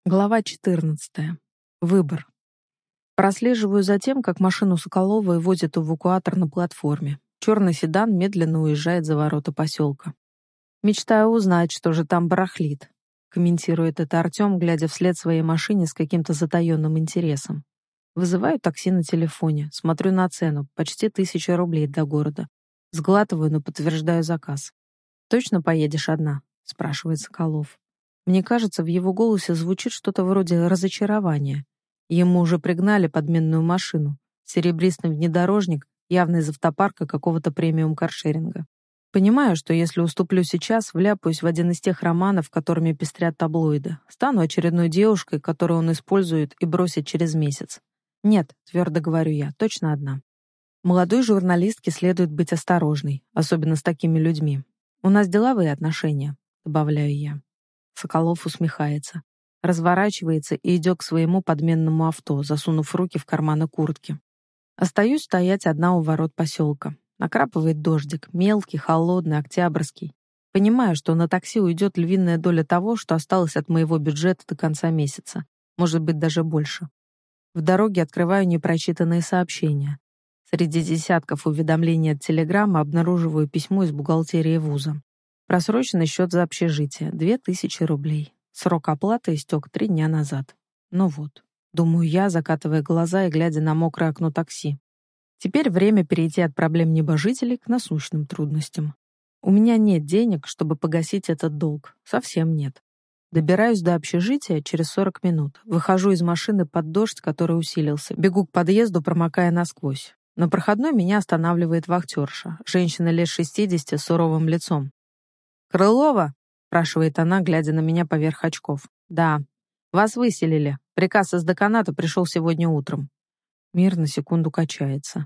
Глава 14. Выбор. Прослеживаю за тем, как машину Соколовой возят эвакуатор на платформе. Черный седан медленно уезжает за ворота поселка. «Мечтаю узнать, что же там барахлит», — комментирует это Артем, глядя вслед своей машине с каким-то затаенным интересом. Вызываю такси на телефоне, смотрю на цену, почти 1000 рублей до города. Сглатываю, но подтверждаю заказ. «Точно поедешь одна?» — спрашивает Соколов. Мне кажется, в его голосе звучит что-то вроде разочарования. Ему уже пригнали подменную машину. Серебристый внедорожник, явно из автопарка какого-то премиум-каршеринга. Понимаю, что если уступлю сейчас, вляпаюсь в один из тех романов, которыми пестрят таблоиды. Стану очередной девушкой, которую он использует и бросит через месяц. Нет, твердо говорю я, точно одна. Молодой журналистке следует быть осторожной, особенно с такими людьми. У нас деловые отношения, добавляю я. Соколов усмехается, разворачивается и идет к своему подменному авто, засунув руки в карманы куртки. Остаюсь стоять одна у ворот поселка. Накрапывает дождик, мелкий, холодный, октябрьский. Понимаю, что на такси уйдет львиная доля того, что осталось от моего бюджета до конца месяца. Может быть, даже больше. В дороге открываю непрочитанные сообщения. Среди десятков уведомлений от Телеграма обнаруживаю письмо из бухгалтерии вуза. Просроченный счет за общежитие — 2000 рублей. Срок оплаты истек 3 дня назад. Ну вот, думаю я, закатывая глаза и глядя на мокрое окно такси. Теперь время перейти от проблем небожителей к насущным трудностям. У меня нет денег, чтобы погасить этот долг. Совсем нет. Добираюсь до общежития через 40 минут. Выхожу из машины под дождь, который усилился. Бегу к подъезду, промокая насквозь. На проходной меня останавливает вахтерша. Женщина лет 60 с суровым лицом. «Крылова?» — спрашивает она, глядя на меня поверх очков. «Да. Вас выселили. Приказ из деканата пришел сегодня утром». Мир на секунду качается.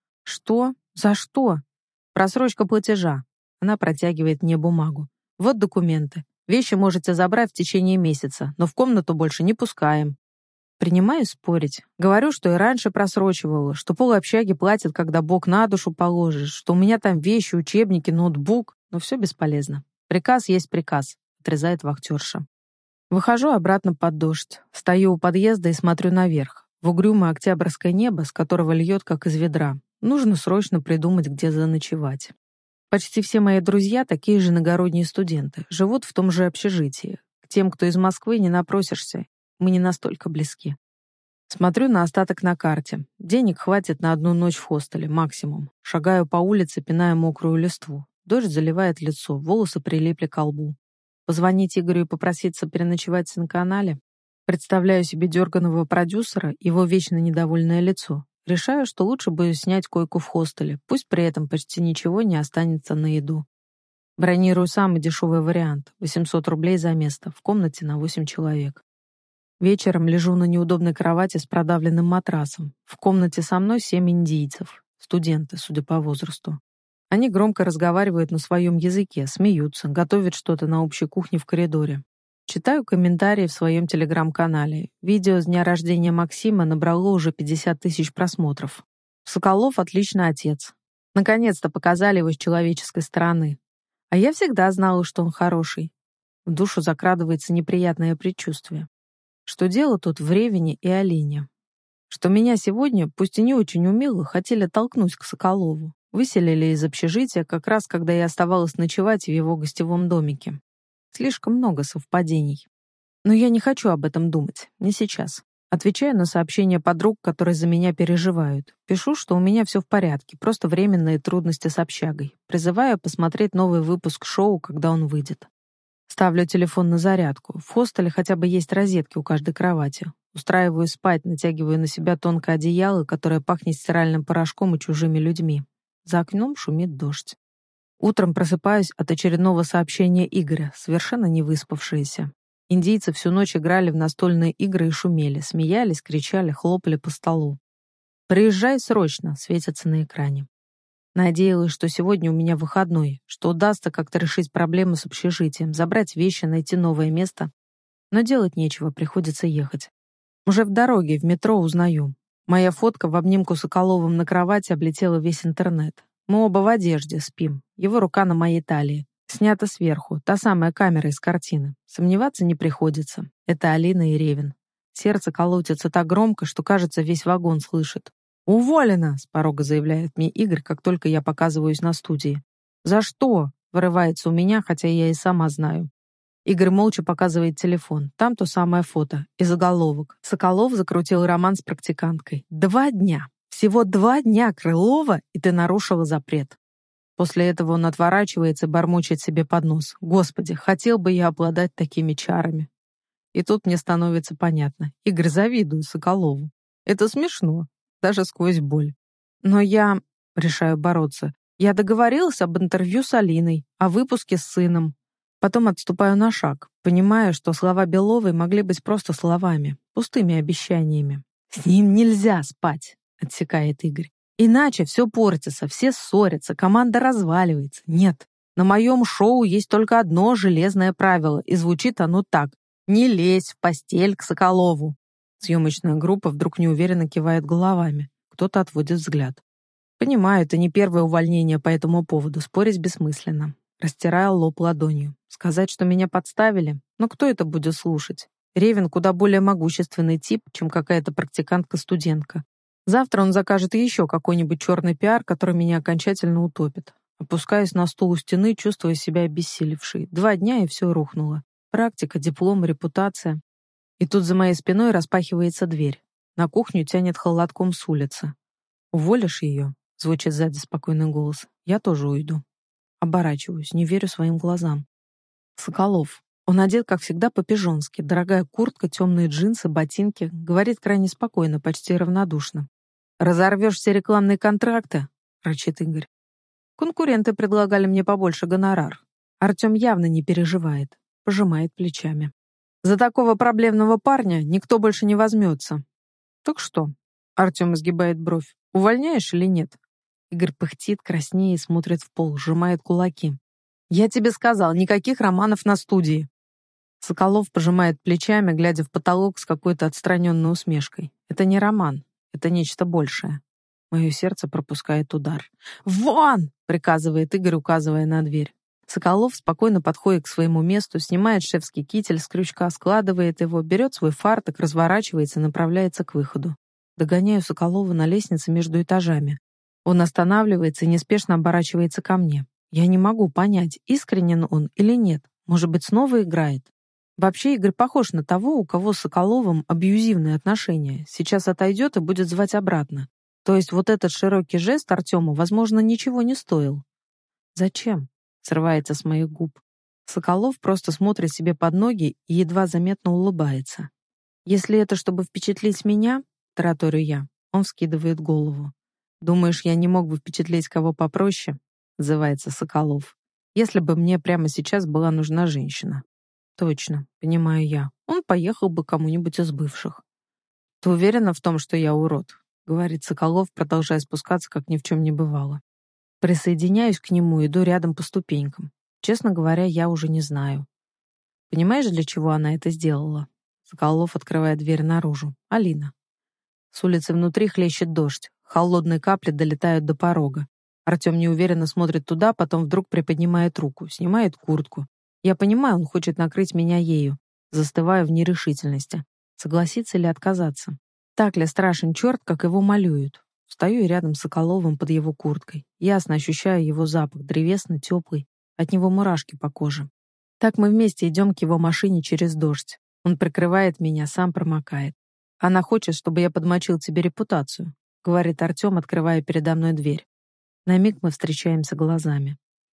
«Что? За что?» «Просрочка платежа». Она протягивает мне бумагу. «Вот документы. Вещи можете забрать в течение месяца, но в комнату больше не пускаем». Принимаю спорить. Говорю, что и раньше просрочивала, что полуобщаги платят, когда Бог на душу положит, что у меня там вещи, учебники, ноутбук, но все бесполезно. Приказ есть приказ, отрезает вахтерша. Выхожу обратно под дождь. Стою у подъезда и смотрю наверх, в угрюмое октябрьское небо, с которого льет, как из ведра. Нужно срочно придумать, где заночевать. Почти все мои друзья такие же иногородние студенты, живут в том же общежитии. К тем, кто из Москвы, не напросишься. Мы не настолько близки. Смотрю на остаток на карте. Денег хватит на одну ночь в хостеле, максимум. Шагаю по улице, пиная мокрую листву. Дождь заливает лицо, волосы прилипли к лбу. Позвонить Игорю и попроситься переночевать на канале? Представляю себе дерганого продюсера, его вечно недовольное лицо. Решаю, что лучше бы снять койку в хостеле, пусть при этом почти ничего не останется на еду. Бронирую самый дешевый вариант — 800 рублей за место, в комнате на 8 человек. Вечером лежу на неудобной кровати с продавленным матрасом. В комнате со мной 7 индийцев, студенты, судя по возрасту. Они громко разговаривают на своем языке, смеются, готовят что-то на общей кухне в коридоре. Читаю комментарии в своем телеграм-канале. Видео с дня рождения Максима набрало уже 50 000 просмотров. Соколов — отличный отец. Наконец-то показали его с человеческой стороны. А я всегда знала, что он хороший. В душу закрадывается неприятное предчувствие. Что дело тут в Ревине и Алине. Что меня сегодня, пусть и не очень умело, хотели толкнуть к Соколову. Выселили из общежития как раз, когда я оставалась ночевать в его гостевом домике. Слишком много совпадений. Но я не хочу об этом думать, не сейчас. Отвечаю на сообщения подруг, которые за меня переживают. Пишу, что у меня все в порядке, просто временные трудности с общагой. Призываю посмотреть новый выпуск шоу, когда он выйдет. Ставлю телефон на зарядку. В хостеле хотя бы есть розетки у каждой кровати. Устраиваю спать, натягиваю на себя тонкое одеяло, которое пахнет стиральным порошком и чужими людьми. За окном шумит дождь. Утром просыпаюсь от очередного сообщения Игоря, совершенно не выспавшиеся. Индийцы всю ночь играли в настольные игры и шумели, смеялись, кричали, хлопали по столу. «Приезжай срочно», — светится на экране. Надеялась, что сегодня у меня выходной, что удастся как-то решить проблему с общежитием, забрать вещи, найти новое место. Но делать нечего, приходится ехать. Уже в дороге, в метро узнаю. Моя фотка в обнимку с Соколовым на кровати облетела весь интернет. Мы оба в одежде, спим. Его рука на моей талии. Снято сверху, та самая камера из картины. Сомневаться не приходится. Это Алина и Ревин. Сердце колотится так громко, что, кажется, весь вагон слышит. «Уволена!» — с порога заявляет мне Игорь, как только я показываюсь на студии. «За что?» — вырывается у меня, хотя я и сама знаю. Игорь молча показывает телефон. Там то самое фото и заголовок. Соколов закрутил роман с практиканткой. 2 дня. Всего 2 дня, Крылова, и ты нарушила запрет. После этого он отворачивается и бормочет себе под нос. Господи, хотел бы я обладать такими чарами. И тут мне становится понятно. Игорь завидует Соколову. Это смешно, даже сквозь боль. Но я решаю бороться. Я договорилась об интервью с Алиной, о выпуске с сыном. Потом отступаю на шаг, понимая, что слова Беловой могли быть просто словами, пустыми обещаниями. «С ним нельзя спать», — отсекает Игорь. «Иначе все портится, все ссорятся, команда разваливается. Нет, на моем шоу есть только одно железное правило, и звучит оно так. Не лезь в постель к Соколову». Съемочная группа вдруг неуверенно кивает головами. Кто-то отводит взгляд. Понимаю, это не первое увольнение по этому поводу, спорить бессмысленно. Растираю лоб ладонью. Сказать, что меня подставили? Но кто это будет слушать? Ревин куда более могущественный тип, чем какая-то практикантка-студентка. Завтра он закажет еще какой-нибудь черный пиар, который меня окончательно утопит. Опускаюсь на стул у стены, чувствуя себя обессилевшей. 2 дня, и все рухнуло. Практика, диплом, репутация. И тут за моей спиной распахивается дверь. На кухню тянет холодком с улицы. «Уволишь ее?» — звучит сзади спокойный голос. «Я тоже уйду». Оборачиваюсь, не верю своим глазам. Соколов. Он одет, как всегда, по-пижонски. Дорогая куртка, темные джинсы, ботинки. Говорит крайне спокойно, почти равнодушно. «Разорвешь все рекламные контракты?» — рычит Игорь. «Конкуренты предлагали мне побольше гонорар». Артем явно не переживает. Пожимает плечами. «За такого проблемного парня никто больше не возьмется». «Так что?» — Артем изгибает бровь. «Увольняешь или нет?» Игорь пыхтит, краснеет и смотрит в пол, сжимает кулаки. «Я тебе сказал, никаких романов на студии». Соколов пожимает плечами, глядя в потолок с какой-то отстраненной усмешкой. Это не роман, это нечто большее. Мое сердце пропускает удар. «Вон!» — приказывает Игорь, указывая на дверь. Соколов спокойно подходит к своему месту, снимает шефский китель с крючка, складывает его, берет свой фартук, разворачивается и направляется к выходу. Догоняю Соколова на лестнице между этажами. Он останавливается и неспешно оборачивается ко мне. Я не могу понять, искренен он или нет. Может быть, снова играет? Вообще Игорь похож на того, у кого с Соколовым абьюзивные отношения. Сейчас отойдет и будет звать обратно. То есть вот этот широкий жест Артему, возможно, ничего не стоил. «Зачем?» — срывается с моих губ. Соколов просто смотрит себе под ноги и едва заметно улыбается. «Если это чтобы впечатлить меня, — тараторю я, — он вскидывает голову. «Думаешь, я не мог бы впечатлить кого попроще?» — отзывается Соколов. «Если бы мне прямо сейчас была нужна женщина». «Точно, понимаю я. Он поехал бы кому-нибудь из бывших». «Ты уверена в том, что я урод?» — говорит Соколов, продолжая спускаться, как ни в чем не бывало. Присоединяюсь к нему, иду рядом по ступенькам. Честно говоря, я уже не знаю. Понимаешь, для чего она это сделала? Соколов открывает дверь наружу. Алина. С улицы внутри хлещет дождь. Холодные капли долетают до порога. Артем неуверенно смотрит туда, потом вдруг приподнимает руку, снимает куртку. Я понимаю, он хочет накрыть меня ею. Застываю в нерешительности. Согласиться или отказаться? Так ли страшен черт, как его малюют? Встаю рядом с Соколовым под его курткой. Ясно ощущаю его запах, древесный, теплый. От него мурашки по коже. Так мы вместе идем к его машине через дождь. Он прикрывает меня, сам промокает. «Она хочет, чтобы я подмочил тебе репутацию», — говорит Артем, открывая передо мной дверь. На миг мы встречаемся глазами.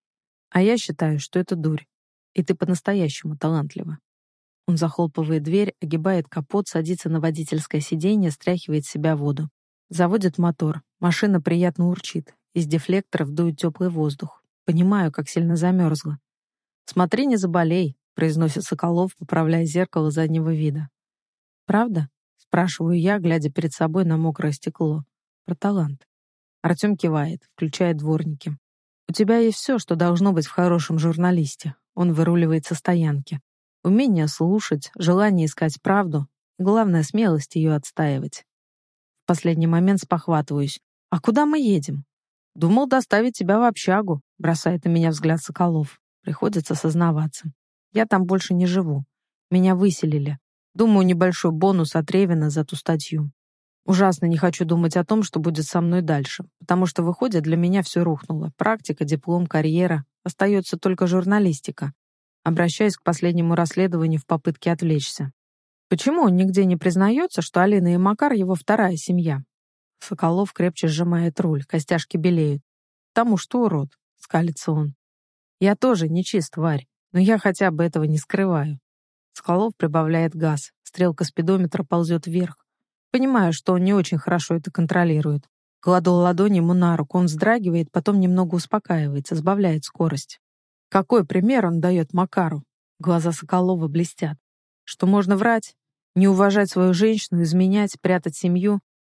«А я считаю, что это дурь. И ты по-настоящему талантлива». Он захлопывает дверь, огибает капот, садится на водительское сиденье, стряхивает с себя воду. Заводит мотор. Машина приятно урчит. Из дефлекторов дует теплый воздух. Понимаю, как сильно замерзла. «Смотри, не заболей», — произносит Соколов, поправляя зеркало заднего вида. «Правда?» — спрашиваю я, глядя перед собой на мокрое стекло. Про талант. Артем кивает, включает дворники. «У тебя есть все, что должно быть в хорошем журналисте». Он выруливает со стоянки. Умение слушать, желание искать правду, и, главное, смелость ее отстаивать. В последний момент спохватываюсь. «А куда мы едем?» «Думал доставить тебя в общагу», — бросает на меня взгляд Соколов. Приходится сознаваться. Я там больше не живу. Меня выселили. Думаю, небольшой бонус от Ревина за ту статью. Ужасно не хочу думать о том, что будет со мной дальше, потому что, выходит, для меня все рухнуло. Практика, диплом, карьера. Остается только журналистика. Обращаюсь к последнему расследованию в попытке отвлечься. Почему он нигде не признается, что Алина и Макар — его вторая семья? Соколов крепче сжимает руль, костяшки белеют. «Тому что урод», — скалится он. «Я тоже нечист, тварь, но я хотя бы этого не скрываю». Соколов прибавляет газ, стрелка спидометра ползет вверх. Понимаю, что он не очень хорошо это контролирует. Кладу ладонь ему на руку, он вздрагивает, потом немного успокаивается, сбавляет скорость. Какой пример он дает Макару? Глаза Соколова блестят. Что можно врать, не уважать свою женщину, изменять, прятать семью.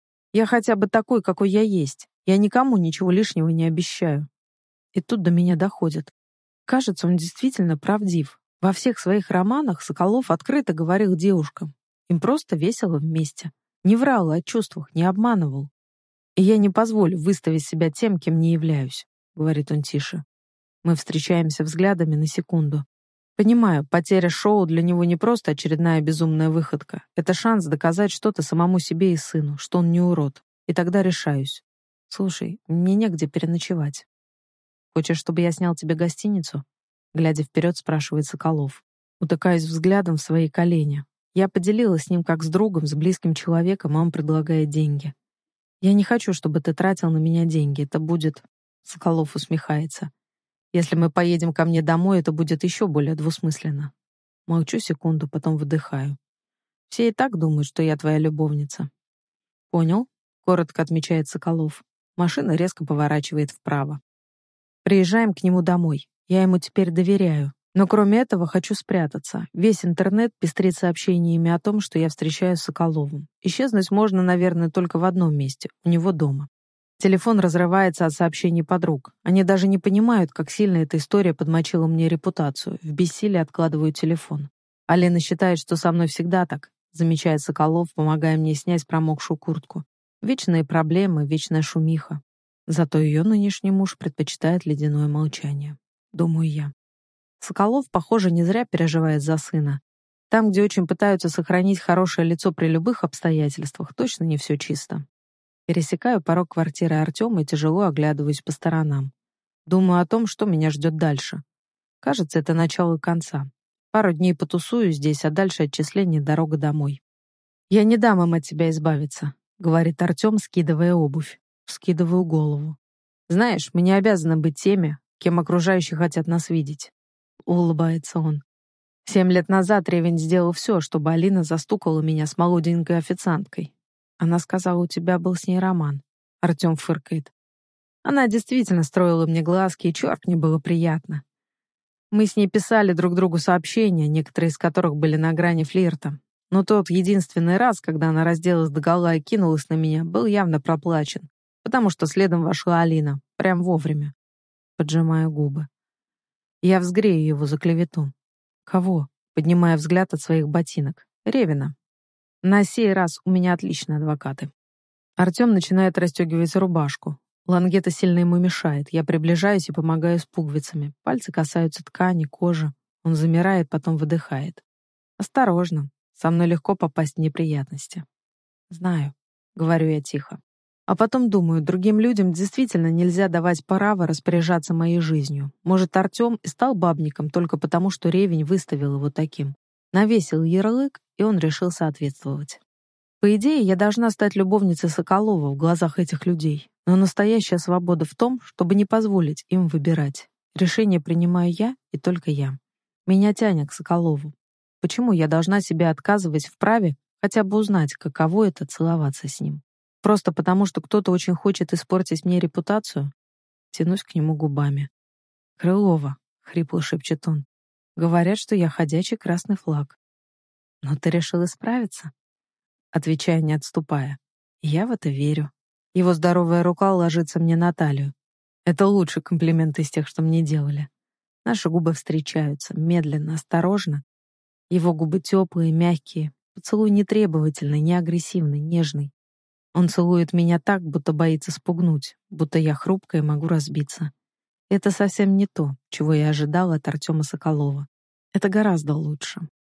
Я хотя бы такой, какой я есть. Я никому ничего лишнего не обещаю. И тут до меня доходит. Кажется, он действительно правдив. Во всех своих романах Соколов открыто говорил девушкам. Им просто весело вместе. Не врал о чувствах, не обманывал. И я не позволю выставить себя тем, кем не являюсь, говорит он тише. Мы встречаемся взглядами на секунду. Понимаю, потеря шоу для него не просто очередная безумная выходка. Это шанс доказать что-то самому себе и сыну, что он не урод. И тогда решаюсь. Слушай, мне негде переночевать. Хочешь, чтобы я снял тебе гостиницу? Глядя вперед, спрашивает Соколов. Утыкаюсь взглядом в свои колени. Я поделилась с ним как с другом, с близким человеком, а он предлагает деньги. Я не хочу, чтобы ты тратил на меня деньги. Это будет... Соколов усмехается. Если мы поедем ко мне домой, это будет еще более двусмысленно. Молчу секунду, потом выдыхаю. Все и так думают, что я твоя любовница. Понял? Коротко отмечает Соколов. Машина резко поворачивает вправо. Приезжаем к нему домой. Я ему теперь доверяю. Но кроме этого хочу спрятаться. Весь интернет пестрит сообщениями о том, что я встречаюсь с Соколовым. Исчезнуть можно, наверное, только в одном месте — у него дома. Телефон разрывается от сообщений подруг. Они даже не понимают, как сильно эта история подмочила мне репутацию. В бессилии откладываю телефон. Алина считает, что со мной всегда так, замечает Соколов, помогая мне снять промокшую куртку. Вечные проблемы, вечная шумиха. Зато ее нынешний муж предпочитает ледяное молчание. Думаю я. Соколов, похоже, не зря переживает за сына. Там, где очень пытаются сохранить хорошее лицо при любых обстоятельствах, точно не все чисто. Пересекаю порог квартиры Артема и тяжело оглядываюсь по сторонам. Думаю о том, что меня ждет дальше. Кажется, это начало конца. Пару дней потусую здесь, а дальше отчисление, дорога домой. «Я не дам им от тебя избавиться», — говорит Артем, скидывая обувь. Скидываю голову. «Знаешь, мы не обязаны быть теми, кем окружающие хотят нас видеть», — улыбается он. 7 лет назад Ревень сделал все, чтобы Алина застукала меня с молоденькой официанткой. Она сказала, у тебя был с ней роман. Артем фыркает. Она действительно строила мне глазки, и черт, мне было приятно. Мы с ней писали друг другу сообщения, некоторые из которых были на грани флирта. Но тот единственный раз, когда она разделась догола и кинулась на меня, был явно проплачен, потому что следом вошла Алина, прям вовремя. Поджимаю губы. Я взгрею его за клевету. Кого? Поднимая взгляд от своих ботинок. Ревина. На сей раз у меня отличные адвокаты. Артем начинает расстегивать рубашку. Лангета сильно ему мешает. Я приближаюсь и помогаю с пуговицами. Пальцы касаются ткани, кожи. Он замирает, потом выдыхает. Осторожно. Со мной легко попасть в неприятности. Знаю, говорю я тихо. А потом думаю, другим людям действительно нельзя давать право распоряжаться моей жизнью. Может, Артем и стал бабником только потому, что Ревень выставил его таким. Навесил ярлык, и он решил соответствовать. По идее, я должна стать любовницей Соколова в глазах этих людей, но настоящая свобода в том, чтобы не позволить им выбирать. Решение принимаю я и только я. Меня тянет к Соколову. Почему я должна себе отказывать в праве хотя бы узнать, каково это целоваться с ним? Просто потому, что кто-то очень хочет испортить мне репутацию? Тянусь к нему губами. «Крылова», — хрипло шепчет он, — «говорят, что я ходячий красный флаг». «Но ты решил исправиться?» Отвечаю, не отступая. Я в это верю. Его здоровая рука ложится мне на талию. Это лучший комплимент из тех, что мне делали. Наши губы встречаются, медленно, осторожно. Его губы теплые, мягкие, поцелуй нетребовательный, не агрессивный, нежный. Он целует меня так, будто боится спугнуть, будто я хрупкая и могу разбиться. Это совсем не то, чего я ожидала от Артема Соколова. Это гораздо лучше.